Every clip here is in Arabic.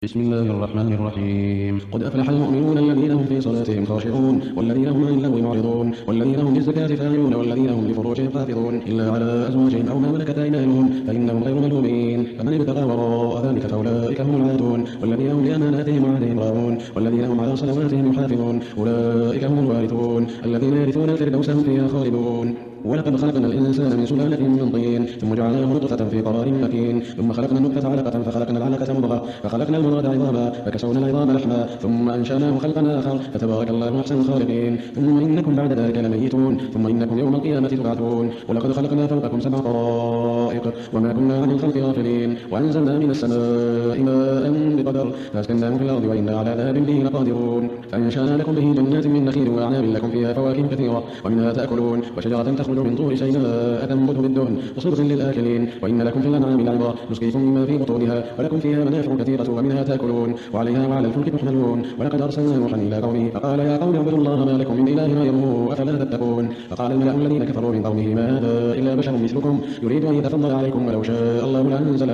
بسم الله الرحمن الرحيم. قد أفلح المؤمنون الذين هم في صلاتهم خاشعون والذين هم عن اللغو معرضون والذين هم للزكاة فاعلون والذين هم لفروجهم حافظون إلا على أزواجهم أو ما ملكت أيمانهم فإنهم غير ملومين. فمن ابتغى وراء ذلك فأولئك هم العادون والذين هم لأماناتهم وعهدهم راعون والذين هم على صلواتهم يحافظون أولئك هم الوارثون الذين يرثون الفردوس هم فيها خالدون. ولقد خلقنا الإنسان من سلالة من طين ثم جعلناه نطفة في قرار مكين ثم خلقنا النطفة علقة فخلقنا العلقة مضغة فخلقنا المضغة عظاما فكسونا العظام لحما ثم أنشأناه خلقا آخر فتبارك الله أحسن الخالقين. ثم إنكم بعد ذلك لميتون ثم إنكم يوم القيامة تبعثون. ولقد خلقنا فوقكم سبع طرائق وما كنا عن الخلق غافلين وأنزلنا من السماء ماء بقدر فأسكناه في الأرض وإنا على ذهاب به لقادرون. فأنشأنا لكم به جنات من نخيل وأعناب لكم فيها فواكه كثيرة ومنها تأكلون وشجرة تخرج من طور سيناء تنبت بالدهن وصبغ للآكلين وإن لكم في الأنعام لعبرة نسقيكم مما في بطونها ولكم فيها منافع كثيرة ومنها تأكلون وعليها وعلى الفلك تحملون. ولقد أرسلنا نوحا إلى قومه فقال يا قوم اعبدوا الله ما لكم من إله غيره أفلا تتقون. فقال الملأ الذين كفروا من قومه ما هذا إلا بشر مثلكم يريد أن يتفضل عليكم ولو شاء الله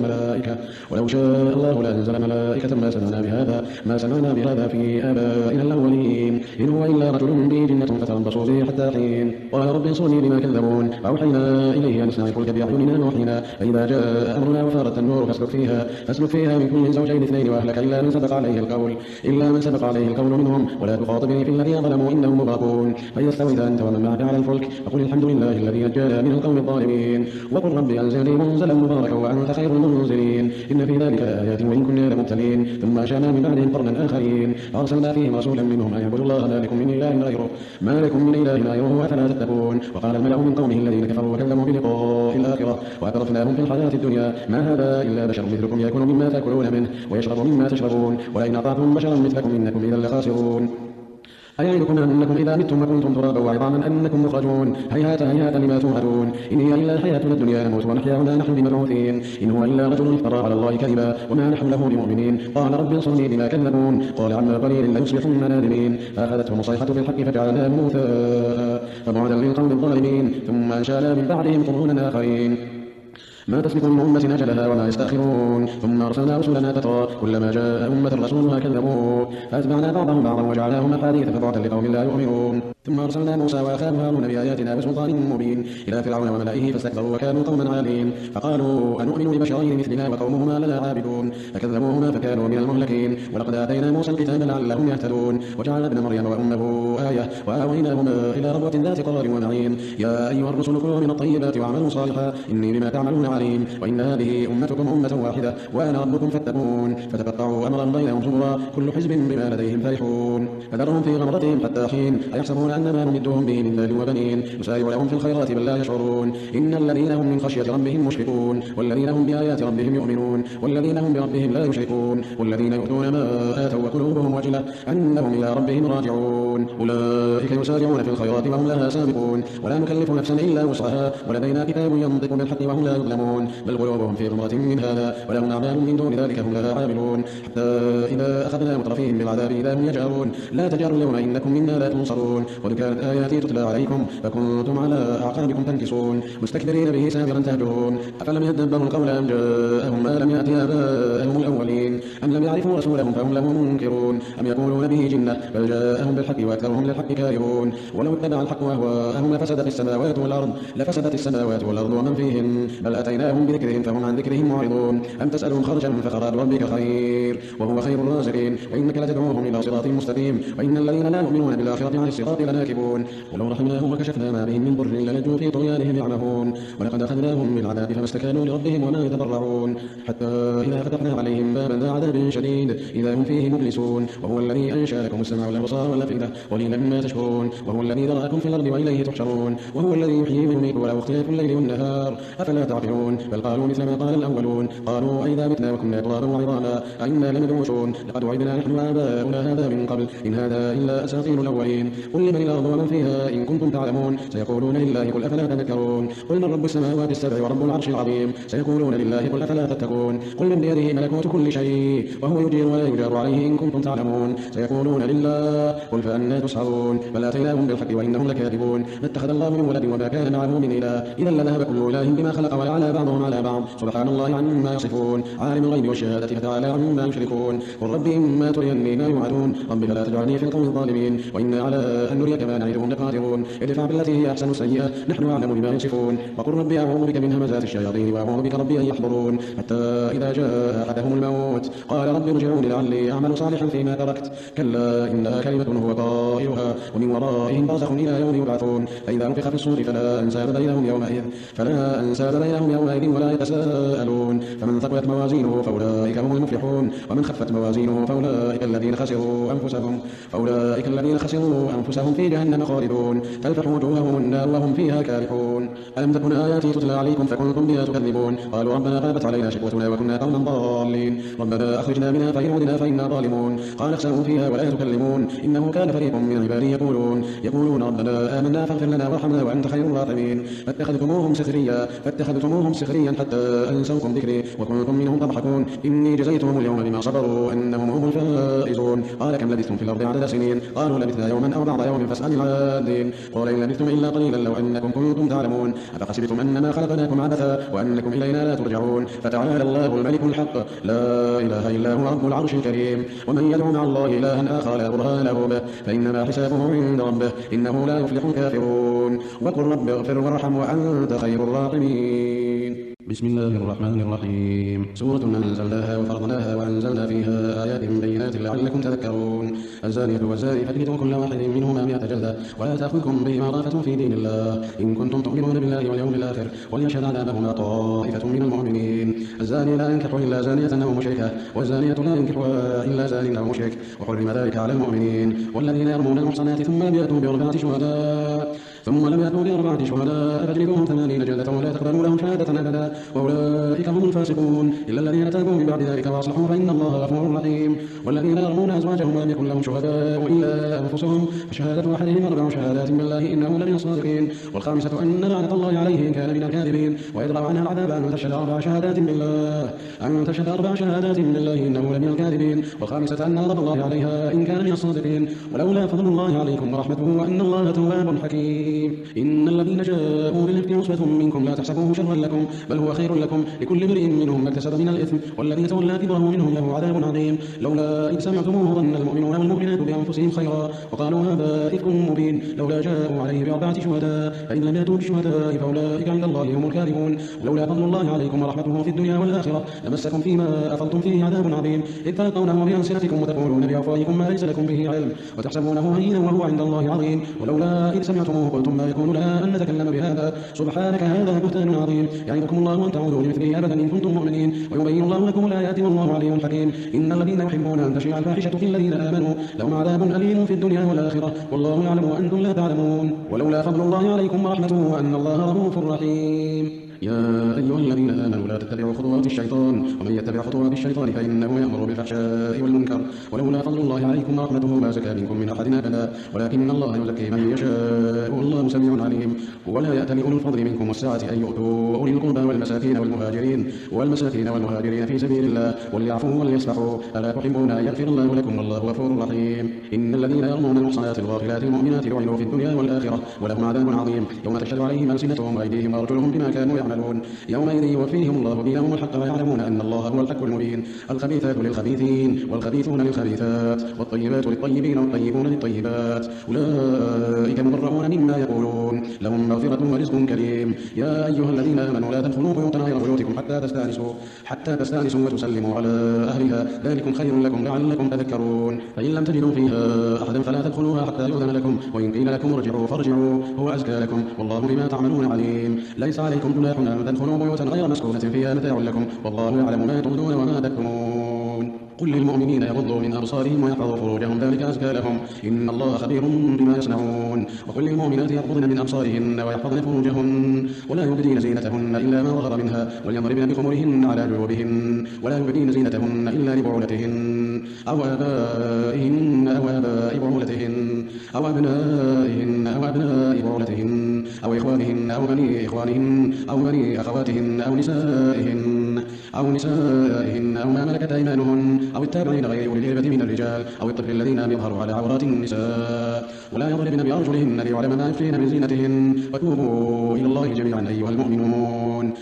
لأنزل ملائكة ما سمعنا بهذا في آبائنا الأولين إن هو إلا رجل به جنة فتربصوا به حتى حين. قال رب انصرني بما كذبون فأوحينا إليه أن اصنع الفلك بأعيننا وحينا فإذا جاء أمرنا وفارت النور فاسلك فيها من كل زوجين اثنين وأهلك إلا من سبق عليه القول منهم ولا تخاطبني في الذين ظلموا إنهم مغرقون. فإذا استويت أنت ومن معك على الفلك فقل الحمد لله الذي نجانا من القوم الظالمين وقل رب أنزلني منزلا مباركا وأنت خير المنزلين. إن في ذلك آيات وإن كنا لمبتلين. ثم أنشأنا من بعدهم قرنا آخرين فأرسلنا فيهم رسولا منهم أن اعبدوا الله ما لكم من إله غيره أفلا تتقون. وقال الملأ من قومه الذين كفروا وكذبوا بلقاء الآخرة وأترفناهم في الحياة الدنيا ما هذا إلا بشر مثلكم يأكل مما تأكلون منه ويشرب مما تشربون ولئن أطعتم بشرا مثلكم إنكم إذا لخاسرون. أيعدكم أنكم إذا متم وكنتم ترابا وعظاما أنكم مخرجون هيهات لما توعدون إن هي إلا حياتنا الدنيا نموت ونحيا وما نحن بمبعوثين إن هو إلا رجل افترى على الله كذبا وما نحن له بمؤمنين. قال رب انصرني بما كذبون قال عما قليل ليصبحن نادمين فأخذتهم الصيحة في الحق فجعلناهم موثى فبعدا للقوم الظالمين. ثم أنشأنا من بعدهم قرونا آخرين ما تسبق من أمة أجلها وما يستأخرون. ثم أرسلنا رسلنا تترى كلما جاء أمة رسولها كذبوه فأتبعنا بعضهم بعضا وجعلناهم أحاديث فبعدا لقوم لا يؤمنون. ثم أرسلنا موسى وأخاه هارون بآياتنا بسلطان مبين إلى فرعون وملئه فاستكبروا وكانوا قوما عالين فقالوا أنؤمن لبشرين مثلنا وقومهما لنا عابدون فكذبوهما فكانوا من المهلكين. ولقد آتينا موسى الكتاب لعلهم يهتدون وجعلنا ابن مريم وأمه آية وآويناهما إلى ربوة ذات قرار ومعين. يا أيها الرسل كلوا من الطيبات واعملوا صالحا إني بما تعملون عليم. وإن هذه أمتكم أمة واحدة وأنا ربكم فاتقون. فتقطعوا أمرا بينهم زبرا كل حزب بما لديهم فرحون. فذرهم في غمرتهم حتى حين أيحسبون أن ما نمدهم به من مال وبنين نسارع لهم في الخيرات بل لا يشعرون. إن الذين هم من خشية ربهم مشفقون والذين هم بآيات ربهم يؤمنون والذين هم بربهم لا يشركون والذين يؤتون ما آتوا وقلوبهم وجلة أنهم إلى ربهم راجعون. أولئك يسارعون في الخيرات وهم لها سابقون ولا نكلف نفسا إلا وسعها ولدينا كتاب ينطق بالحق وهم لا يظلمون بل قلوبهم في غمرة من هذا ولهم أعمال من دون ذلك هم لها عاملون. حتى إذا أخذنا مترفيهم بالعذاب إذا هم يجأرون لا تجأروا اليوم إنكم منا لا تنصرون. وقد كانت آياتي تتلى عليكم فكنتم على أعقابكم تنكصون مستكبرين به سامرا تهجرون. أفلم يدبروا القول أم جاءهم ما لم يأت آباءهم الأولين أم لم يعرفوا رسولهم فهم له منكرون أم يقولون به جنة بل جاءهم بالحق وأكثرهم للحق كارهون. ولو اتبع الحق أهواءهم لفسدت السماوات والأرض ومن فيهن بل أتيناهم بذكرهم فهم عن ذكرهم معرضون. أم تسألهم خرجا فخراج ربك خير وهو خير الرازقين وإنك لتدعوهم إلى صراط مستقيم وإن الذين لا يؤمنون بالآخرة عن الصراط لناكبون. ولو رحمناهم وكشفنا ما بهم من ضر لنجوا في طغيانهم يعمهون. ولقد أخذناهم بالعذاب فما استكانوا لربهم وما يتضرعون حتى إذا فتحنا عليهم بابا ذا عذاب شديد إذا هم فيه مبلسون. وهو الذي أنشأ لكم السمع والأبصار والأفئدة قليلا ما تشكرون. وهو الذي ذرأكم في الأرض وإليه تحشرون. وهو الذي يحيي ويميت وله اختلاف الليل والنهار أفلا تعقلون. بل قالوا مثل ما قال الأولون قالوا أئذا متنا وكنا ترابا وعظاما أئنا لمبعوثون لقد وعدنا نحن وآباؤنا هذا من قبل إن هذا إلا أساطير الأولين. قل لمن الأرض ومن فيها إن كنتم تعلمون سيقولون لله قل أفلا تذكرون. قل من رب السماوات السبع ورب العرش العظيم سيقولون لله قل أفلا تتقون. قل من بيده ملكوت كل شيء وهو يجير ولا يجار عليه إن كنتم تعلمون سيقولون لله قل فأنا تسحرون. بل آتيناهم بالحق وإنهم لكاذبون ما اتخذ الله من ولد وما كان معه من إله إذا لذهب كل إله بما خلق ولعلى فتعالى بعضهم على بعض سبحان الله عما يصفون عالم الغيب والشهادة فتعالى عما يشركون قل رب إما تريني ما يوعدون رب فلا تجعلني في القوم الظالمين وإنا على أن نريك ما نعدهم لقادرون ادفع بالتي هي أحسن السيئة نحن أعلم بما يصفون وقل ربي أعوذ بك من همزات الشياطين وأعوذ بك ربي أن يحضرون حتى إذا جاء أحدهم الموت قال رب ارجعون لعلي أعمل صالحا فيما تركت كلا إنها كلمة هو قائلها ومن ورائهم برزخ إلى يوم يبعثون فإذا نفخ في الصور فلا أنساب بينهم يومئذ ولا يتساءلون فمن ثقلت موازينه فأولئك هم المفلحون ومن خفت موازينه فأولئك الذين خسروا أنفسهم في جهنم خالدون تلفح وجوههم النار وهم فيها كالحون ألم تكن آياتي تتلى عليكم فكنتم بها تكذبون قالوا ربنا غلبت علينا شقوتنا وكنا قوما ضالين ربنا أخرجنا منها فإن عدنا فإنا ظالمون قال اخسئوا فيها ولا تكلمون إنه كان فريق من عبادي يقولون ربنا آمنا فاغفر لنا وارحمنا وأنت خير الراحمين فاتخذتموهم سخريا حتى أنسوكم ذكري وكنتم منهم تضحكون إني جزيتهم اليوم بما صبروا أنهم هم الفائزون قال كم لبثتم في الأرض عدد سنين قالوا لبثنا يوما أو بعض يوم فاسأل العادين قال إن لبثتم إلا قليلا لو أنكم كنتم تعلمون أفحسبتم أنما خلقناكم عبثا وأنكم إلينا لا ترجعون فتعالى الله الملك الحق لا إله إلا هو رب العرش الكريم ومن يدعو مع الله إلها آخر لا برهان له به فإنما حسابه عند ربه إنه لا يفلح الكافرون وقل رب اغفر وارحم وأنت خير الراحمين بسم الله الرحمن الرحيم سورة أنزلناها وفرضناها وأنزلنا فيها آيات بينات لعلكم تذكرون الزانية والزاني فاجلدوا كل واحد منهما 100 جلدة ولا تأخذكم بهما رأفة في دين الله إن كنتم تؤمنون بالله واليوم الآخر وليشهد عذابهما طائفة من المؤمنين الزاني لا ينكح إلا زانية أو مشركة والزانية لا ينكحها إلا زان أو مشرك وحرم ذلك على المؤمنين والذين يرمون المحصنات ثم لم يأتوا بأربعة شهداء فاجلدوهم 80 جلدة ولا تقبلوا لهم شهادة أبدا وأولئك هم الفاسقون إلا الذين تابوا من بعد ذلك وأصلحوا فإن الله غفور رحيم والذين يرمون أزواجهم ولم يكن لهم شهداء إلا أنفسهم فشهادة أحدهم 4 شهادات بالله إنه لمن الصادقين والخامسة أن لعنة الله عليه إن كان من الكاذبين ويدرأ عنها العذاب أن تشهد 4 شهادات بالله إنه لمن الكاذبين والخامسة أن غضب الله عليها إن كان من الصادقين ولولا فضل الله عليكم ورحمته وأن الله تواب حكيم إن الذين جاءوا بالإفك عصبة منكم لا تحسبوه شرا لكم بل هو خير لكم لكل امرئ منهم ما اكتسب من الإثم والذي تولى كبره منهم له عذاب عظيم لولا إذ سمعتموه ظن المؤمنون والمؤمنات بأنفسهم خيرا وقالوا هذا إفك مبين لولا جاءوا عليه ب4 شهداء فإن لم يأتوا بالشهداء فأولئك عند الله هم الكاذبون ولولا فضل الله عليكم ورحمته في الدنيا والآخرة لمسكم فيما أفضتم فيه عذاب عظيم إذ تلقونه بألسنتكم وتقولون بأفواهكم ما ليس لكم به علم وتحسبونه هينا وهو عند الله عظيم ولولا إذ سمعتموه قلتم ما يكون لنا أن نتكلم بهذا سبحانك هذا بهتان عظيم يعظكم الله أن تعودوا لمثله أبدا إن كنتم مؤمنين ويبين الله لكم الآيات والله عليم حكيم إن الذين يحبون أن تشيع الفاحشة في الذين آمنوا لهم عذاب أليم في الدنيا والآخرة والله يعلم وأنتم لا تعلمون ولولا فضل الله عليكم ورحمته وأن الله رؤوف رحيم يا أيها الذين آمنوا لا تتبعوا خطوات الشيطان ومن يتبع خطوات الشيطان فإنه يأمر بالفحشاء والمنكر ولولا فضل الله عليكم ورحمته ما زكى منكم من أحد أبدا ولكن الله يزكي من يشاء والله سميع عليم ولا يأتل أولو الفضل منكم والسعة أن يؤتوا أولي القربى والمساكين والمهاجرين في سبيل الله وليعفوا وليصفحوا ألا تحبون أن يغفر الله لكم والله غفور رحيم إن الذين يرمون المحصنات الغافلات المؤمنات لعنوا في الدنيا والآخرة ولهم عذاب عظيم يوم تشهد عليهم ألسنتهم وأيديهم وأرجلهم بما كانوا يعملون يومئذ يوفيهم الله دينهم الحق ويعلمون أن الله هو الحق المبين الخبيثات للخبيثين والخبيثون للخبيثات والطيبات للطيبين والطيبون للطيبات أولئك مبرؤون مما يقولون لهم مغفرة ورزق كريم يا أيها الذين آمنوا لا تدخلوا بيوتا غير بيوتكم حتى تستأنسوا وتسلموا على أهلها ذلكم خير لكم لعلكم تذكرون فإن لم تجدوا فيها أحدا فلا تدخلوها حتى يؤذن لكم وإن قيل لكم ارجعوا فارجعوا هو أزكى لكم والله بما تعملون عليم ليس عليكم جناح أن تدخلوا بيوتا غير مسكونة فيها متاع لكم والله يعلم ما تبدون وما تكتمون قل للمؤمنين يغضوا من أبصارهم ويحفظوا فروجهم ذلك أزكى لهم إن الله خبير بما يصنعون وقل للمؤمنات يغضضن من أبصارهن ويحفظن فروجهن ولا يبدين زينتهن إلا ما ظهر منها وليضربن بخمرهن على جيوبهن ولا يبدين زينتهن إلا لبعولتهن أو آبائهن أو آباء بعولتهن أو أبنائهن أو أبناء بعولتهن أو إخوانهن أو بني إخوانهن أو بني أخواتهن أو نسائهن أو نسائهن أو ما ملكت أيمانهن أو التابعين غير أولي الإربة من الرجال أو الطفل الذين لم يظهروا على عورات النساء ولا يضربن بأرجلهن ليعلم ما يخفين من زينتهن وتوبوا إلى الله جميعا أيها المؤمنون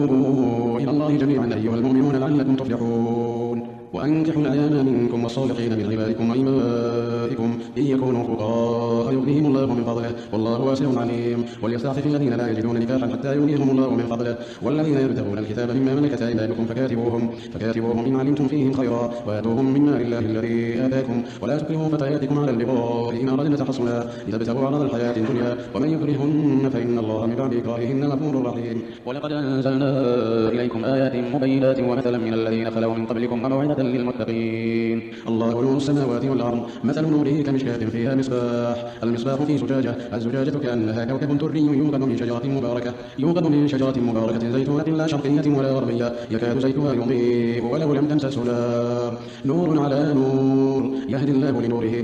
لعلكم تفلحون وأنكحوا الأيام منكم والصالحين من عبادكم وإمائكم إن يكونوا فقراء يغنيهم الله من فضله والله واسع عليم وليستعفف الذين لا يجدون نكاحا حتى يغنيهم الله من فضله والذين يبتغون الكتاب مما ملكت أيمانكم فكاتبوهم إن علمتم فيهم خيرا وآتوهم من مال الله الذي آتاكم ولا تكرهوا فتياتكم على البغاء إن أردنا تحصنا لتبتغوا عرض الحياة الدنيا ومن يكرهن فإن الله من بعد إكراههن غفور رحيم ولقد أنزلنا إليكم آيات مبينات ومثلا من الذين خلوا من قبلكم وموعظة للمتقين الله نور السماوات والأرض مثل نوره كمشكاة فيها المصباح في زجاجة الزجاجة كأنها كوكب دري يوقد من شجرة مباركة زيتونة لا شرقية ولا غربية يكاد زيتها يضيء ولو لم تمسسه نار نور على نور يهدي الله لنوره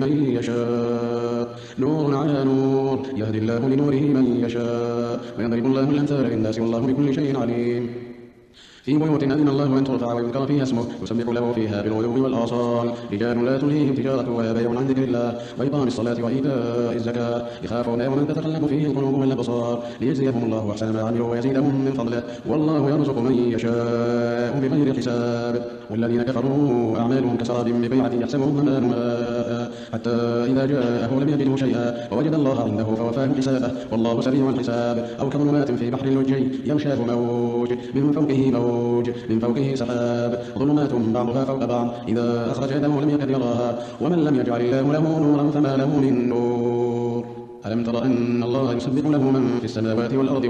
من يشاء ويضرب الله الأمثال للناس والله بكل شيء عليم في بيوت أذن الله أن ترفع ويذكر فيها اسمه يسبح له فيها بالغدو والآصال رجال لا تلهيهم تجارة ولا بيع عن ذكر الله وإقام الصلاة وإيتاء الزكاة يخافون يوما تتقلب فيه القلوب والأبصار ليجزيهم الله أحسن ما عملوا ويزيدهم من فضله والله يرزق من يشاء بغير حساب والذين كفروا أعمالهم كسراب ببيعة يحسبه الظمآن ماء حتى إذا جاءه لم يجده شيئا ووجد الله عنده فوفاه حسابه والله سريع الحساب أو كظلمات في بحر لجي يغشاه موج من فوقه سحاب ظلمات بعضها فوق بعض إذا أخرج يده لم يكد يراها ومن لم يجعل الله له نورا فما له من نور ألم تر أن الله يسبح له من في السماوات والأرض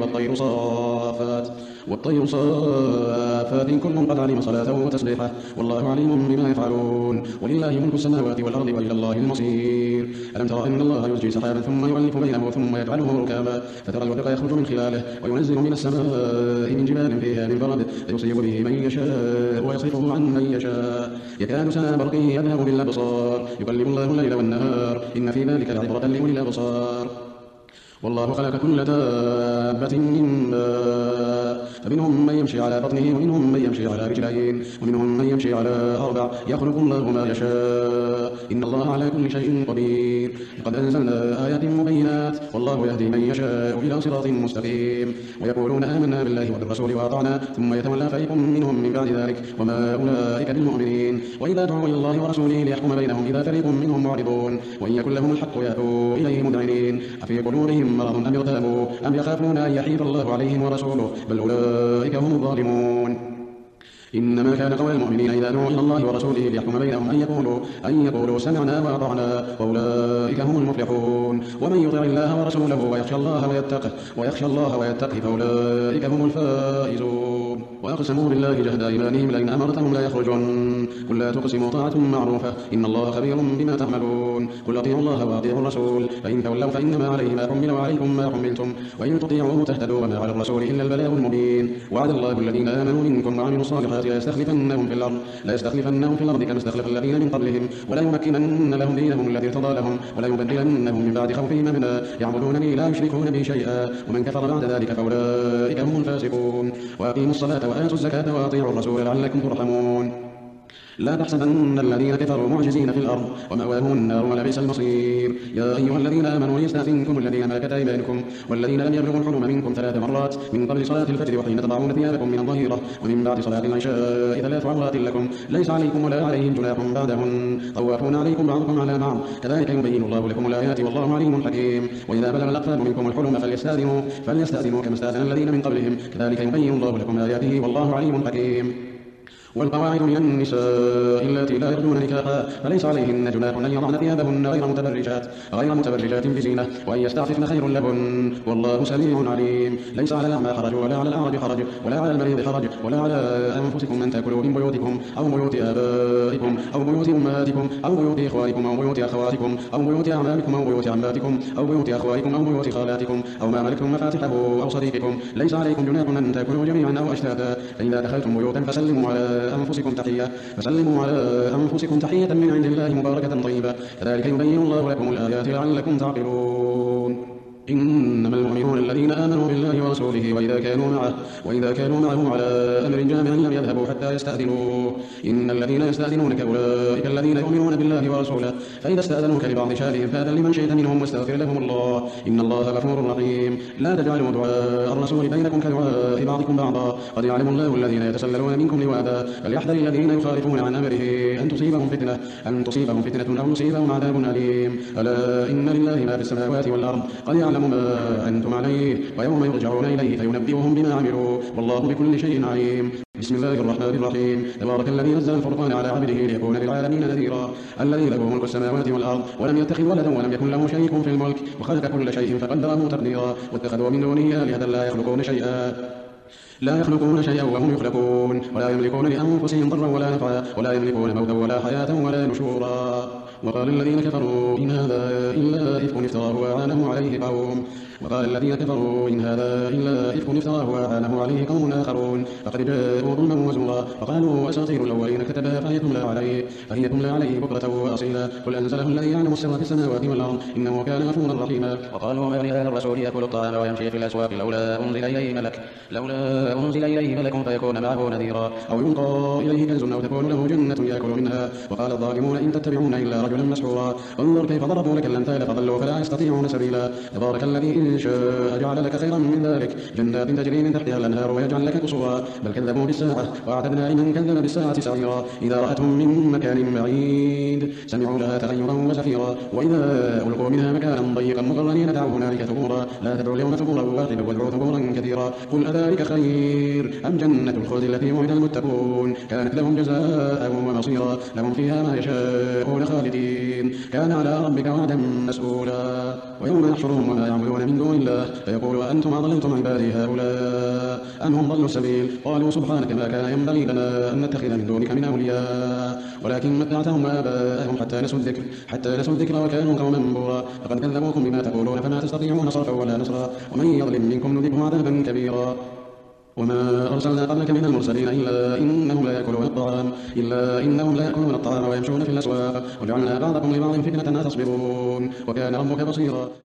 والطير صافات كل قد علم صلاته وتسبيحه والله عليم بما يفعلون ولله ملك السماوات والأرض وإلى الله المصير ألم تر أن الله يزجي سحابا ثم يؤلف بينه ثم يجعله ركاما فترى الودق يخرج من خلاله وينزل من السماء من جبال فيها من برد فيصيب به من يشاء ويصرفه عن من يشاء يكاد سنا برقه يذهب بالأبصار يقلب الله الليل والنهار إن في ذلك لعبرة لأولي الأبصار والله خلق كل دابة من ماء فمنهم من يمشي على بطنه ومنهم من يمشي على رجلين ومنهم من يمشي على أربع يخلق الله ما يشاء إن الله على كل شيء قدير لقد أنزلنا آيات مبينات والله يهدي من يشاء إلى صراط مستقيم ويقولون آمنا بالله وبالرسول وأطعنا ثم يتولى فريق منهم من بعد ذلك وما أولئك بالمؤمنين وإذا دعوا إلى الله ورسوله ليحكم بينهم إذا فريق منهم معرضون وإن يكن لهم الحق يأتوا إليه مذعنين أفي قلوبهم مرض أم ارتابوا أم يخافون أن يحيف الله عليهم ورسوله بل أولئك هم الظالمون إنما كان قول المؤمنين إذا دعوا إلى الله ورسوله ليحكم بينهم أن يقولوا سمعنا وأطعنا وأولئك هم المفلحون ومن يطع الله ورسوله ويخشى الله ويتقه فأولئك هم الفائزون وأقسموا بالله جهد أيمانهم لئن أمرتهم لا يخرجون قل لا تقسموا طاعة معروفة إن الله خبير بما تعملون قل أطيعوا الله وأطيعوا الرسول فإن تولوا فإنما عليه ما حمل وعليكم ما حملتم وإن تطيعوه تهتدوا وما على الرسول إلا البلاغ المبين وعد الله الذين آمنوا منكم وعملوا الصالحات لا يستخلفنهم في الأرض كما استخلف الذين من قبلهم ولا يمكنن لهم دينهم الذي ارتضى لهم ولا يبدلنهم من بعد خوفهم أمنا يعبدونني لا يشركون بي شيئا ومن كفر بعد ذلك فأولئك هم الفاسقون وأقيموا الصلاة وآتوا الزكاة وأطيعوا الرسول لعلكم ترحمون لا تحسبن الذين كفروا معجزين في الأرض ومأواهم النار ولبئس المصير يا أيها الذين آمنوا ليستأذنكم الذين ملكت أيمانكم والذين لم يبلغوا الحلم منكم 3 مرات من قبل صلاة الفجر وحين تضعون ثيابكم من الظهيرة ومن بعد صلاة العشاء 3 عورات لكم ليس عليكم ولا عليهم جناح بعدهن طوافون عليكم بعضكم على بعض كذلك يبين الله لكم الآيات والله عليم حكيم وإذا بلغ الأطفال منكم الحلم فليستأذنوا كما استأذن الذين من قبلهم كذلك يبين الله لكم آياته والله عليم حكيم والقواعد من النساء اللاتي لا يرجون نكاحا فليس عليهن جناح أن يضعن ثيابهن غير متبرجات بزينة وأن يستعففن خير لهن والله سميع عليم ليس على الأعمى حرج ولا على الأعرج حرج ولا على المريض حرج ولا على أنفسكم أن تأكلوا من بيوتكم أو بيوت آبائكم أو بيوت أمهاتكم أو بيوت إخوانكم أو بيوت أخواتكم أو بيوت أعمامكم أو بيوت عماتكم أو بيوت أخوالكم أو بيوت خالاتكم أو ما ملكتم مفاتحه أو صديقكم ليس عليكم جناح أن تأكلوا جميعا أو أشتاتا فإذا دخلتم بيوتا فسلموا على أنفسكم تحية من عند الله مباركة طيبة كذلك يبين الله لكم الآيات لعلكم تعقلون إنما المؤمنون الذين آمنوا بالله ورسوله وإذا كانوا معه على أمر جامع لم يذهبوا حتى يستأذنوه. إن الذين يستأذنونك أولئك الذين يؤمنون بالله ورسوله، فإذا استأذنوك لبعض شأنهم فأذن لمن شئت منهم واستغفر لهم الله، إن الله غفور رحيم. لا تجعلوا دعاء الرسول بينكم كدعاء بعضكم بعضا، قد يعلم الله الذين يتسللون منكم لواذا، فليحذر الذين يخالفون عن أمره أن تصيبهم فتنة أو يصيبهم عذاب أليم. ألا إن لله ما في السماوات والأرض، قد يعلم ما أنتم عليه، ويوم يرجعون إليه فينبئهم بما عملوا، والله بكل شيء عليم. بسم الله الرحمن الرحيم. تبارك الذي نزل الفرقان على عبده ليكون للعالمين نذيرا، الذي له ملك السماوات والأرض ولم يتخذ ولدا ولم يكن له شريك في الملك، وخلق كل شيء فقدره تقديرا، واتخذوا من دونه آلهة لا يخلقون شيئا وهم يخلقون، ولا يملكون لأنفسهم ضرا ولا نفعا، ولا يملكون موتا ولا حياة ولا نشورا. وقال الذين كفروا إن هذا إلا إفك افتراه وأعانه عليه قوم آخرون، فقد جاءوا ظلما وزورا، فقالوا أساطير الأولين كتبها فهي تملى عليه بكرة وأصيلا، قل أنزله الذي يعلم السر في السماوات والأرض، إنه كان غفورا رحيما. وقالوا ما لهذا الرسول يأكل الطعام ويمشي في الأسواق لولا أنزل إليه ملك فيكون معه نذيرا، أو يلقى إليه كنز أو تكون له جنة يأكل منها. وقال الظالمون إن تتبعون إلا رجلا مسحورا، انظر كيف ضربوا لك الأمثال فضلوا فلا يستطيعون سبيلا. تبارك الذي إن شاء جعل لك خيرا من ذلك جنات تجري من تحتها الأنهار ويجعل لك قصورا، بل كذبوا بالساعة وأعتدنا لمن كذب بالساعة سعيرا. إذا رأتهم من مكان بعيد سمعوا لها تغيرا وزفيرا، وإذا ألقوا منها مكانا ضيقا مقرنين دعوا هنالك ثبورا، لا تدعوا اليوم ثبورا واحدا وادعوا ثبورا كثيرا. قل أذلك خير أم جنة الخلد التي وعد المتقون، كانت لهم جزاء ومصيرا، لهم فيها ما يشاءون خالدين، كان على ربك وعدا مسؤولا. ويوم يحشرهم وما يعبدون من دون الله فيقول أنتم أضللتم عبادي هؤلاء أم هم ضلوا السبيل، قالوا سبحانك ما كان ينبغي لنا أن نتخذ من دونك من أولياء ولكن متعتهم وآباءهم حتى نسوا الذكر وكانوا قوما بورا. فقد كذبوكم بما تقولون فما تستطيعون صرفا ولا نصرا، ومن يظلم منكم نذقه عذابا كبيرا. وما أرسلنا قبلك من المرسلين إلا إنهم لا يأكلون الطعام ويمشون في الأسواق، وجعلنا بعضكم لبعض فتنة أتصبرون، وكان ربك بصيرا.